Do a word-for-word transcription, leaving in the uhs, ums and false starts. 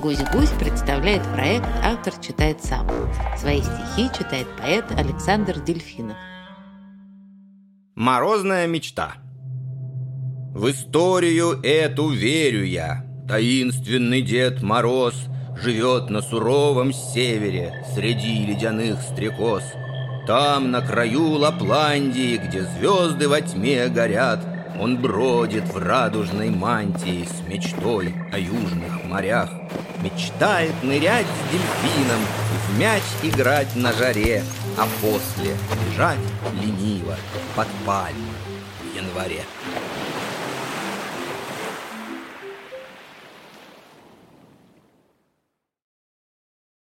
«Гусь-гусь» представляет проект «Автор читает сам». Свои стихи читает поэт Александр Дельфинов. Морозная мечта. В историю эту верю я. Таинственный Дед Мороз живет на суровом севере среди ледяных стрекоз. Там, на краю Лапландии, где звезды во тьме горят, он бродит в радужной мантии с мечтой о южных морях. Мечтает нырять с дельфином, в мяч играть на жаре, а после лежать лениво под пальмой в январе.